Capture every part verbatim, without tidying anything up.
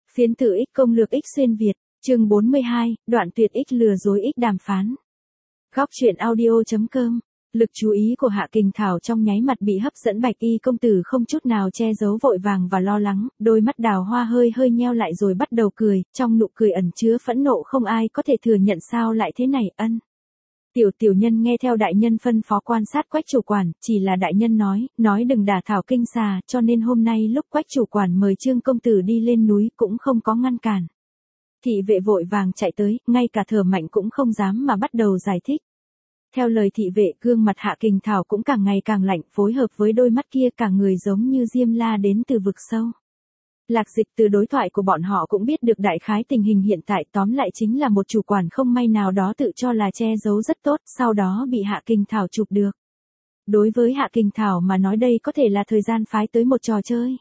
Phiến tử X công lược X xuyên Việt, chương bốn mươi hai, đoạn tuyệt X lừa dối X đàm phán. Góc truyện audio.com. Lực chú ý của Hạ Kình Thảo trong nháy mặt bị hấp dẫn, Bạch Y công tử không chút nào che giấu vội vàng và lo lắng, đôi mắt đào hoa hơi hơi nheo lại rồi bắt đầu cười, trong nụ cười ẩn chứa phẫn nộ không ai có thể thừa nhận. Sao lại thế này, ân? Tiểu tiểu nhân nghe theo đại nhân phân phó quan sát Quách chủ quản, chỉ là đại nhân nói, nói đừng đả thảo kinh xà, cho nên hôm nay lúc Quách chủ quản mời Trương công tử đi lên núi cũng không có ngăn cản. Thị vệ vội vàng chạy tới, ngay cả thở mạnh cũng không dám mà bắt đầu giải thích. Theo lời thị vệ, gương mặt Hạ Kình Thảo cũng càng ngày càng lạnh, phối hợp với đôi mắt kia cả người giống như diêm la đến từ vực sâu. Lạc Dịch từ đối thoại của bọn họ cũng biết được đại khái tình hình hiện tại, tóm lại chính là một chủ quản không may nào đó tự cho là che giấu rất tốt, sau đó bị Hạ Kình Thảo chụp được. Đối với Hạ Kình Thảo mà nói đây có thể là thời gian phái tới một trò chơi.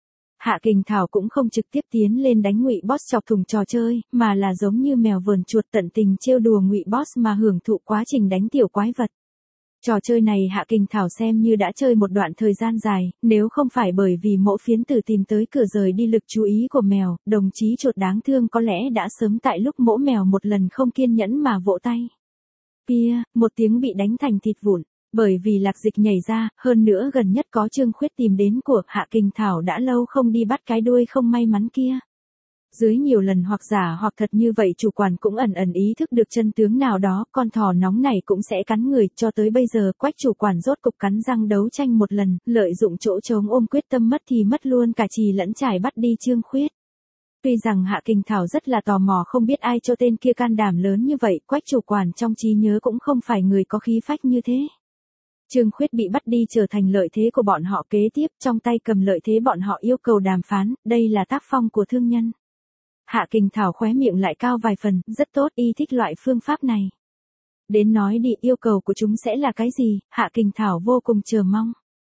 Hạ Kình Thảo cũng không trực tiếp tiến lên đánh Ngụy Boss chọc thủng trò chơi, mà là giống như mèo vờn chuột tận tình trêu đùa Ngụy Boss mà hưởng thụ quá trình đánh tiểu quái vật. Trò chơi này Hạ Kình Thảo xem như đã chơi một đoạn thời gian dài, nếu không phải bởi vì Mộ Phiến Tử tìm tới cửa rời đi lực chú ý của mèo, đồng chí chuột đáng thương có lẽ đã sớm tại lúc mỗ mèo một lần không kiên nhẫn mà vỗ tay. Pia, một tiếng bị đánh thành thịt vụn. Bởi vì Lạc Dịch nhảy ra, hơn nữa gần nhất có Trương Khuyết tìm đến của Hạ Kình Thảo đã lâu không đi bắt cái đuôi không may mắn kia. Dưới nhiều lần hoặc giả hoặc thật như vậy, chủ quản cũng ẩn ẩn ý thức được chân tướng nào đó, con thỏ nóng này cũng sẽ cắn người, cho tới bây giờ Quách chủ quản rốt cục cắn răng đấu tranh một lần, lợi dụng chỗ trống ôm quyết tâm mất thì mất luôn cả trì lẫn trải bắt đi Trương Khuyết. Tuy rằng Hạ Kình Thảo rất là tò mò không biết ai cho tên kia can đảm lớn như vậy, Quách chủ quản trong trí nhớ cũng không phải người có khí phách như thế. Trương Khuyết bị bắt đi trở thành lợi thế của bọn họ, kế tiếp trong tay cầm lợi thế bọn họ yêu cầu đàm phán, đây là tác phong của thương nhân. Hạ Kình Thảo khóe miệng lại cao vài phần, rất tốt, y thích loại phương pháp này. Đến nói đi, yêu cầu của chúng sẽ là cái gì? Hạ Kình Thảo vô cùng chờ mong.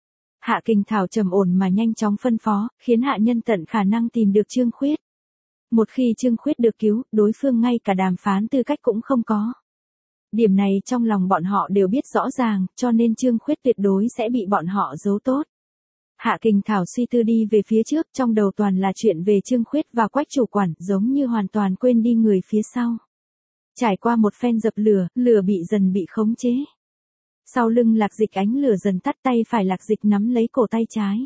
Hạ Kình Thảo trầm ổn mà nhanh chóng phân phó, khiến hạ nhân tận khả năng tìm được Trương Khuyết. Một khi Trương Khuyết được cứu, đối phương ngay cả đàm phán tư cách cũng không có. Điểm này trong lòng bọn họ đều biết rõ ràng, cho nên Trương Khuyết tuyệt đối sẽ bị bọn họ giấu tốt. Hạ Kình Thảo suy tư đi về phía trước, trong đầu toàn là chuyện về Trương Khuyết và Quách chủ quản, giống như hoàn toàn quên đi người phía sau. Trải qua một phen dập lửa, lửa bị dần bị khống chế. Sau lưng Lạc Dịch ánh lửa dần tắt, tay phải Lạc Dịch nắm lấy cổ tay trái.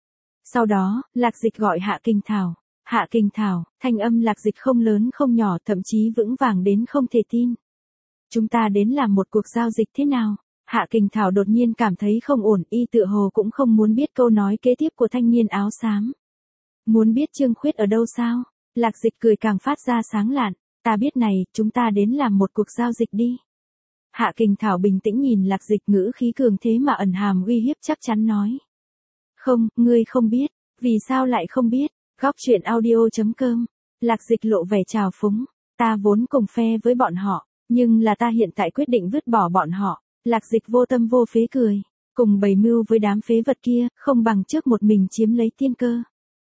Sau đó, Lạc Dịch gọi Hạ Kình Thảo. Hạ Kình Thảo, thanh âm Lạc Dịch không lớn không nhỏ, thậm chí vững vàng đến không thể tin. Chúng ta đến làm một cuộc giao dịch thế nào? Hạ Kình Thảo đột nhiên cảm thấy không ổn, y tựa hồ cũng không muốn biết câu nói kế tiếp của thanh niên áo xám. Muốn biết Trương Khuyết ở đâu sao? Lạc Dịch cười càng phát ra sáng lạn, ta biết này, chúng ta đến làm một cuộc giao dịch đi. Hạ Kình Thảo bình tĩnh nhìn Lạc Dịch, ngữ khí cường thế mà ẩn hàm uy hiếp, chắc chắn nói. Không, ngươi không biết, vì sao lại không biết? Góc truyện audio.com. Lạc Dịch lộ vẻ trào phúng, ta vốn cùng phe với bọn họ. Nhưng là ta hiện tại quyết định vứt bỏ bọn họ. Lạc Dịch vô tâm vô phế cười. Cùng bày mưu với đám phế vật kia, không bằng trước một mình chiếm lấy tiên cơ.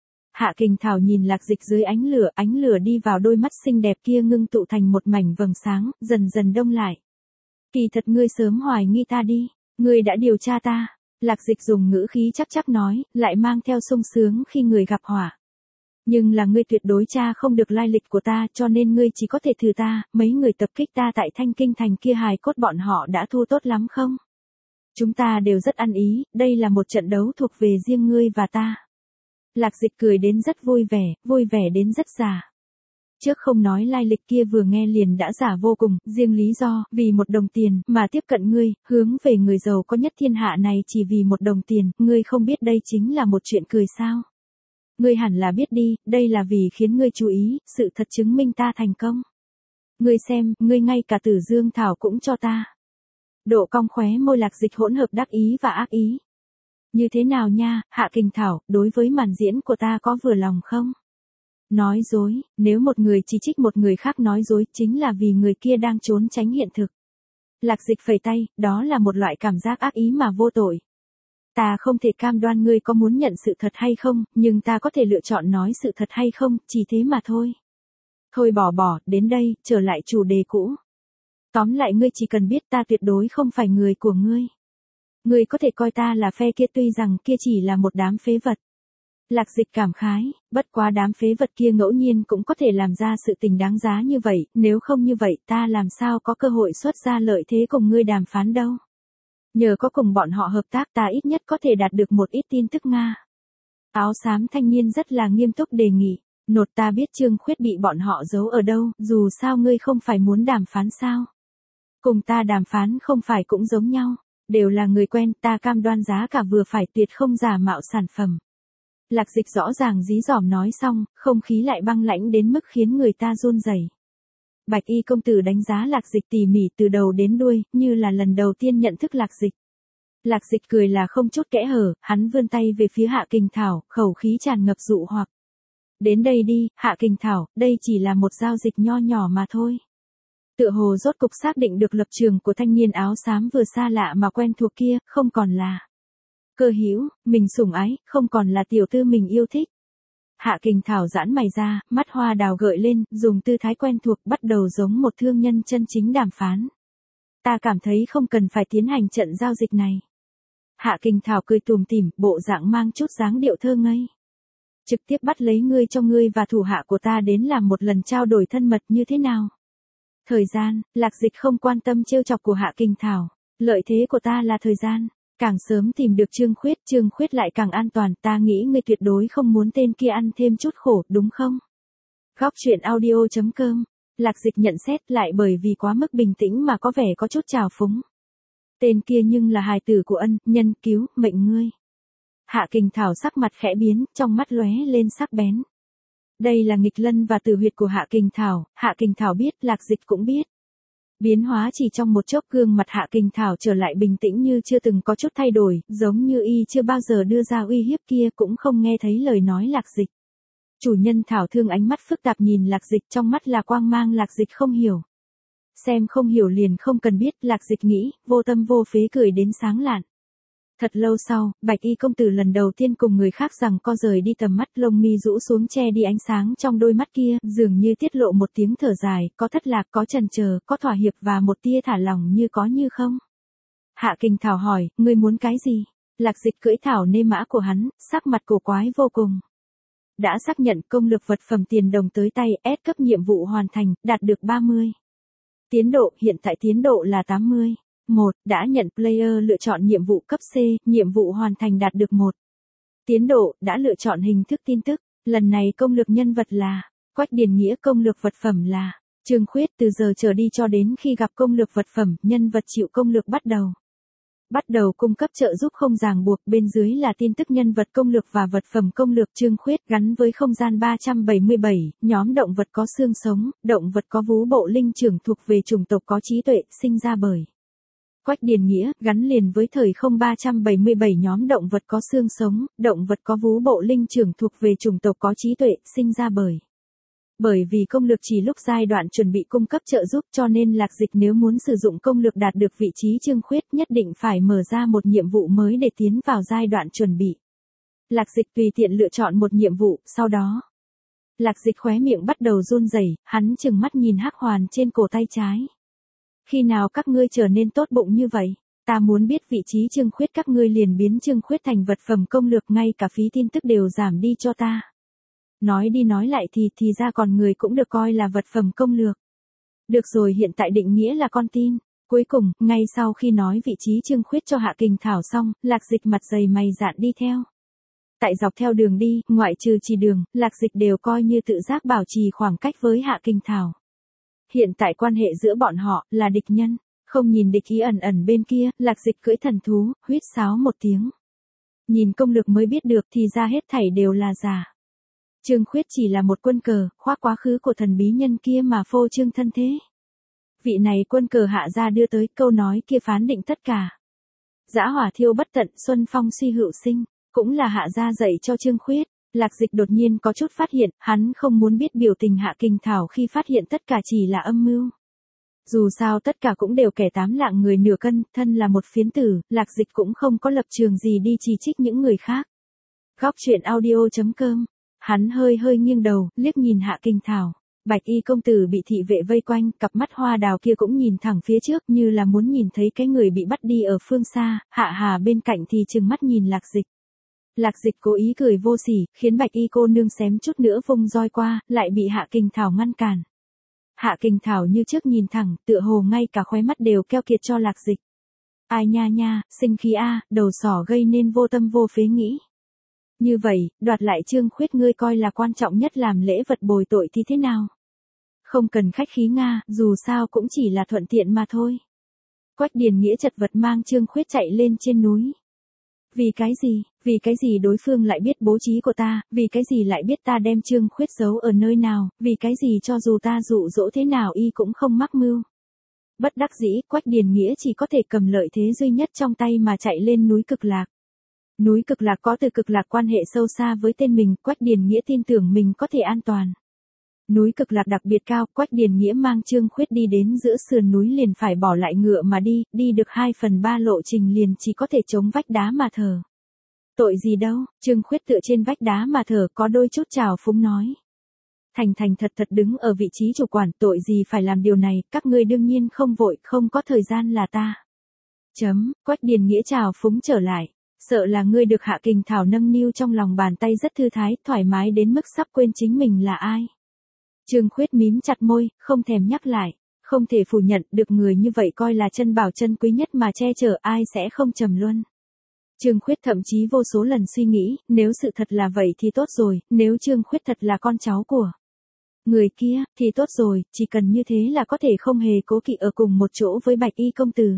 Hạ Kình Thảo nhìn Lạc Dịch dưới ánh lửa, ánh lửa đi vào đôi mắt xinh đẹp kia, ngưng tụ thành một mảnh vầng sáng, dần dần đông lại. Kỳ thật ngươi sớm hoài nghi ta đi, ngươi đã điều tra ta. Lạc Dịch dùng ngữ khí chắc chắc nói, lại mang theo sung sướng khi người gặp họa. Nhưng là ngươi tuyệt đối tra không được lai lịch của ta, cho nên ngươi chỉ có thể thử ta, mấy người tập kích ta tại Thanh Kinh Thành kia hài cốt bọn họ đã thu tốt lắm không? Chúng ta đều rất ăn ý, đây là một trận đấu thuộc về riêng ngươi và ta. Lạc Dịch cười đến rất vui vẻ, vui vẻ đến rất giả. Trước không nói lai lịch kia vừa nghe liền đã giả vô cùng, riêng lý do, vì một đồng tiền, mà tiếp cận ngươi, hướng về người giàu có nhất thiên hạ này chỉ vì một đồng tiền, ngươi không biết đây chính là một chuyện cười sao? Ngươi hẳn là biết đi, đây là vì khiến ngươi chú ý, sự thật chứng minh ta thành công. Ngươi xem, ngươi ngay cả Tử Dương Thảo cũng cho ta. Độ cong khóe môi Lạc Dịch hỗn hợp đắc ý và ác ý. Như thế nào nha, Hạ Kình Thảo, đối với màn diễn của ta có vừa lòng không? Nói dối, nếu một người chỉ trích một người khác nói dối, chính là vì người kia đang trốn tránh hiện thực. Lạc Dịch phẩy tay, đó là một loại cảm giác ác ý mà vô tội. Ta không thể cam đoan ngươi có muốn nhận sự thật hay không, nhưng ta có thể lựa chọn nói sự thật hay không, chỉ thế mà thôi. Thôi bỏ bỏ, đến đây, trở lại chủ đề cũ. Tóm lại ngươi chỉ cần biết ta tuyệt đối không phải người của ngươi. Ngươi có thể coi ta là phe kia, tuy rằng kia chỉ là một đám phế vật. Lạc Dịch cảm khái, bất quá đám phế vật kia ngẫu nhiên cũng có thể làm ra sự tình đáng giá như vậy, nếu không như vậy ta làm sao có cơ hội xuất ra lợi thế cùng ngươi đàm phán đâu. Nhờ có cùng bọn họ hợp tác ta ít nhất có thể đạt được một ít tin tức Nga. Áo xám thanh niên rất là nghiêm túc đề nghị, nột ta biết Trương Khuyết bị bọn họ giấu ở đâu, dù sao ngươi không phải muốn đàm phán sao. Cùng ta đàm phán không phải cũng giống nhau, đều là người quen, ta cam đoan giá cả vừa phải tuyệt không giả mạo sản phẩm. Lạc Dịch rõ ràng dí dỏm nói xong, không khí lại băng lãnh đến mức khiến người ta run rẩy. Bạch y công tử đánh giá Lạc Dịch tỉ mỉ từ đầu đến đuôi, như là lần đầu tiên nhận thức Lạc Dịch. Lạc Dịch cười là không chút kẽ hở, hắn vươn tay về phía Hạ Kình Thảo, khẩu khí tràn ngập dụ hoặc. Đến đây đi, Hạ Kình Thảo, đây chỉ là một giao dịch nho nhỏ mà thôi. Tựa hồ rốt cục xác định được lập trường của thanh niên áo xám vừa xa lạ mà quen thuộc kia, không còn là cơ hữu, mình sủng ái, không còn là tiểu tư mình yêu thích. Hạ Kình Thảo giãn mày ra, mắt hoa đào gợi lên, dùng tư thái quen thuộc bắt đầu giống một thương nhân chân chính đàm phán. Ta cảm thấy không cần phải tiến hành trận giao dịch này. Hạ Kình Thảo cười tùm tìm, bộ dạng mang chút dáng điệu thơ ngây. Trực tiếp bắt lấy ngươi cho ngươi và thủ hạ của ta đến làm một lần trao đổi thân mật như thế nào. Thời gian, Lạc Dịch không quan tâm trêu chọc của Hạ Kình Thảo. Lợi thế của ta là thời gian. Càng sớm tìm được Trương Khuyết, Trương Khuyết lại càng an toàn, ta nghĩ ngươi tuyệt đối không muốn tên kia ăn thêm chút khổ, đúng không? Góc truyện audio chấm com. Lạc Dịch nhận xét lại bởi vì quá mức bình tĩnh mà có vẻ có chút trào phúng. Tên kia nhưng là hài tử của ân, nhân cứu, mệnh ngươi. Hạ Kình Thảo sắc mặt khẽ biến, trong mắt lóe lên sắc bén. Đây là nghịch lân và tử huyệt của Hạ Kình Thảo, Hạ Kình Thảo biết, Lạc Dịch cũng biết. Biến hóa chỉ trong một chốc, gương mặt Hạ Kình Thảo trở lại bình tĩnh như chưa từng có chút thay đổi, giống như y chưa bao giờ đưa ra uy hiếp kia, cũng không nghe thấy lời nói Lạc Dịch. Chủ nhân Thảo Thương ánh mắt phức tạp nhìn Lạc Dịch, trong mắt là quang mang. Lạc Dịch không hiểu. Xem không hiểu liền không cần biết, Lạc Dịch nghĩ, vô tâm vô phế cười đến sáng lạn. Thật lâu sau, Bạch y công tử lần đầu tiên cùng người khác rằng co rời đi tầm mắt, lông mi rũ xuống che đi ánh sáng trong đôi mắt kia, dường như tiết lộ một tiếng thở dài, có thất lạc, có chần chờ, có thỏa hiệp và một tia thả lỏng như có như không. Hạ Kình Thảo hỏi, ngươi muốn cái gì? Lạc Dịch cưỡi thảo nê mã của hắn, sắc mặt cổ quái vô cùng. Đã xác nhận công lược vật phẩm tiền đồng tới tay, S cấp nhiệm vụ hoàn thành, đạt được ba mươi. Tiến độ, hiện tại tiến độ là tám mươi. một. Đã nhận player lựa chọn nhiệm vụ cấp C, nhiệm vụ hoàn thành đạt được một. Tiến độ, đã lựa chọn hình thức tin tức, lần này công lược nhân vật là Quách Điền Nghĩa, công lược vật phẩm là Trương Khuyết, từ giờ trở đi cho đến khi gặp công lược vật phẩm, nhân vật chịu công lược bắt đầu. Bắt đầu cung cấp trợ giúp không ràng buộc, bên dưới là tin tức nhân vật công lược và vật phẩm công lược. Trương Khuyết gắn với không gian ba trăm bảy mươi bảy, nhóm động vật có xương sống, động vật có vú bộ linh trưởng thuộc về chủng tộc có trí tuệ, sinh ra bởi Quách Điền Nghĩa, gắn liền với thời không ba trăm bảy mươi bảy, nhóm động vật có xương sống, động vật có vú bộ linh trưởng thuộc về chủng tộc có trí tuệ, sinh ra bởi. Bởi vì công lược chỉ lúc giai đoạn chuẩn bị cung cấp trợ giúp, cho nên Lạc Dịch nếu muốn sử dụng công lược đạt được vị trí Trương Khuyết nhất định phải mở ra một nhiệm vụ mới để tiến vào giai đoạn chuẩn bị. Lạc Dịch tùy tiện lựa chọn một nhiệm vụ, sau đó. Lạc Dịch khóe miệng bắt đầu run rẩy, hắn trừng mắt nhìn hắc hoàn trên cổ tay trái. Khi nào các ngươi trở nên tốt bụng như vậy? Ta muốn biết vị trí Trương Khuyết, các ngươi liền biến Trương Khuyết thành vật phẩm công lược, ngay cả phí tin tức đều giảm đi cho ta. Nói đi nói lại thì thì ra còn người cũng được coi là vật phẩm công lược. Được rồi, hiện tại định nghĩa là con tin. Cuối cùng, ngay sau khi nói vị trí Trương Khuyết cho Hạ Kình Thảo xong, Lạc Dịch mặt dày mày dạn đi theo. Tại dọc theo đường đi, ngoại trừ chỉ đường, Lạc Dịch đều coi như tự giác bảo trì khoảng cách với Hạ Kình Thảo. Hiện tại quan hệ giữa bọn họ là địch nhân, không nhìn địch ý ẩn ẩn bên kia, Lạc Dịch cưỡi thần thú, huýt sáo một tiếng. Nhìn công lược mới biết được thì ra hết thảy đều là giả. Trương Khuyết chỉ là một quân cờ, khoác quá khứ của thần bí nhân kia mà phô trương thân thế. Vị này quân cờ Hạ gia đưa tới, câu nói kia phán định tất cả. Dã hỏa thiêu bất tận, xuân phong suy hữu sinh, cũng là Hạ gia dạy cho Trương Khuyết. Lạc Dịch đột nhiên có chút phát hiện, hắn không muốn biết biểu tình Hạ Kình Thảo khi phát hiện tất cả chỉ là âm mưu. Dù sao tất cả cũng đều kẻ tám lạng người nửa cân, thân là một phiến tử, Lạc Dịch cũng không có lập trường gì đi chỉ trích những người khác. Góc truyện audio chấm com. Hắn hơi hơi nghiêng đầu, liếc nhìn Hạ Kình Thảo. Bạch y công tử bị thị vệ vây quanh, cặp mắt hoa đào kia cũng nhìn thẳng phía trước như là muốn nhìn thấy cái người bị bắt đi ở phương xa, Hạ Hà bên cạnh thì trừng mắt nhìn Lạc Dịch. Lạc Dịch cố ý cười vô sỉ, khiến Bạch Y cô nương xém chút nữa vung roi qua, lại bị Hạ Kình Thảo ngăn cản. Hạ Kình Thảo như trước nhìn thẳng, tựa hồ ngay cả khóe mắt đều keo kiệt cho Lạc Dịch. Ai nha nha, sinh khí a, đầu sỏ gây nên vô tâm vô phế nghĩ. Như vậy, đoạt lại Trương Khuyết ngươi coi là quan trọng nhất làm lễ vật bồi tội thì thế nào? Không cần khách khí Nga, dù sao cũng chỉ là thuận tiện mà thôi. Quách Điền Nghĩa chật vật mang Trương Khuyết chạy lên trên núi. Vì cái gì, vì cái gì đối phương lại biết bố trí của ta, vì cái gì lại biết ta đem Trương Khuyết giấu ở nơi nào, vì cái gì cho dù ta dụ dỗ thế nào y cũng không mắc mưu. Bất đắc dĩ, Quách Điền Nghĩa chỉ có thể cầm lợi thế duy nhất trong tay mà chạy lên núi Cực Lạc. Núi Cực Lạc có từ Cực Lạc quan hệ sâu xa với tên mình, Quách Điền Nghĩa tin tưởng mình có thể an toàn. Núi Cực Lạc đặc biệt cao, Quách Điền Nghĩa mang Trương Khuyết đi đến giữa sườn núi liền phải bỏ lại ngựa mà đi, đi được hai phần ba lộ trình liền chỉ có thể chống vách đá mà thở. Tội gì đâu, Trương Khuyết tựa trên vách đá mà thở có đôi chút trào phúng nói. Thành thành thật thật đứng ở vị trí chủ quản, tội gì phải làm điều này, các ngươi đương nhiên không vội, không có thời gian là ta. Chấm, Quách Điền Nghĩa trào phúng trở lại. Sợ là ngươi được Hạ Kình Thảo nâng niu trong lòng bàn tay rất thư thái, thoải mái đến mức sắp quên chính mình là ai. Trương Khuyết mím chặt môi, không thèm nhắc lại, không thể phủ nhận được người như vậy coi là chân bảo chân quý nhất mà che chở ai sẽ không trầm luân. Trương Khuyết thậm chí vô số lần suy nghĩ, nếu sự thật là vậy thì tốt rồi, nếu Trương Khuyết thật là con cháu của người kia, thì tốt rồi, chỉ cần như thế là có thể không hề cố kỵ ở cùng một chỗ với Bạch Y công tử.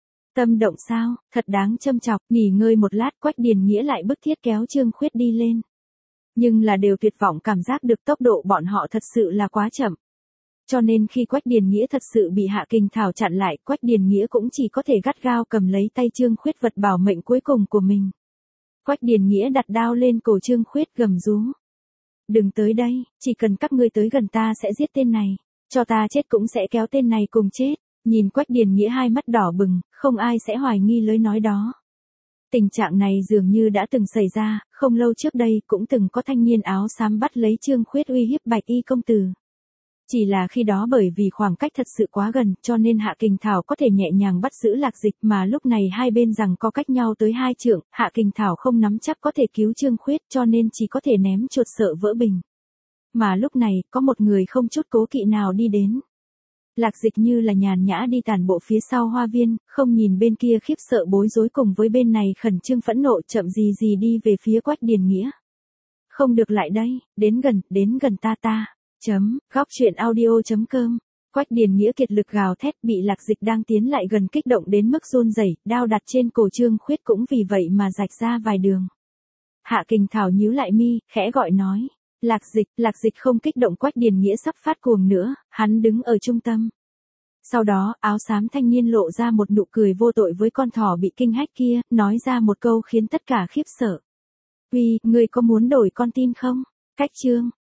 Tâm động sao, thật đáng châm chọc, nghỉ ngơi một lát Quách Điền Nghĩa lại bức thiết kéo Trương Khuyết đi lên. Nhưng là đều tuyệt vọng cảm giác được tốc độ bọn họ thật sự là quá chậm. Cho nên khi Quách Điền Nghĩa thật sự bị Hạ Kình Thảo chặn lại, Quách Điền Nghĩa cũng chỉ có thể gắt gao cầm lấy tay Trương Khuyết vật bảo mệnh cuối cùng của mình. Quách Điền Nghĩa đặt đao lên cổ Trương Khuyết gầm rú. Đừng tới đây, chỉ cần các ngươi tới gần ta sẽ giết tên này, cho ta chết cũng sẽ kéo tên này cùng chết. Nhìn Quách Điền Nghĩa hai mắt đỏ bừng, không ai sẽ hoài nghi lời nói đó. Tình trạng này dường như đã từng xảy ra, không lâu trước đây cũng từng có thanh niên áo xám bắt lấy Trương Khuyết uy hiếp Bạch Y công tử. Chỉ là khi đó bởi vì khoảng cách thật sự quá gần cho nên Hạ Kình Thảo có thể nhẹ nhàng bắt giữ Lạc Dịch mà lúc này hai bên rằng có cách nhau tới hai trượng, Hạ Kình Thảo không nắm chắc có thể cứu Trương Khuyết cho nên chỉ có thể ném chuột sợ vỡ bình. Mà lúc này có một người không chút cố kỵ nào đi đến. Lạc Dịch như là nhàn nhã đi tản bộ phía sau hoa viên, không nhìn bên kia khiếp sợ bối rối cùng với bên này khẩn trương phẫn nộ chậm gì gì đi về phía Quách Điền Nghĩa. Không được lại đây, đến gần, đến gần ta ta. Chấm, góc truyện audio chấm com. Quách Điền Nghĩa kiệt lực gào thét bị Lạc Dịch đang tiến lại gần kích động đến mức run rẩy, đao đặt trên cổ Trương Khuyết cũng vì vậy mà rạch ra vài đường. Hạ Kình Thảo nhíu lại mi, khẽ gọi nói. Lạc Dịch, Lạc Dịch không kích động Quách Điền Nghĩa sắp phát cuồng nữa, hắn đứng ở trung tâm. Sau đó, áo xám thanh niên lộ ra một nụ cười vô tội với con thỏ bị kinh hách kia, nói ra một câu khiến tất cả khiếp sợ. Uy, ngươi có muốn đổi con tin không? Cách chương.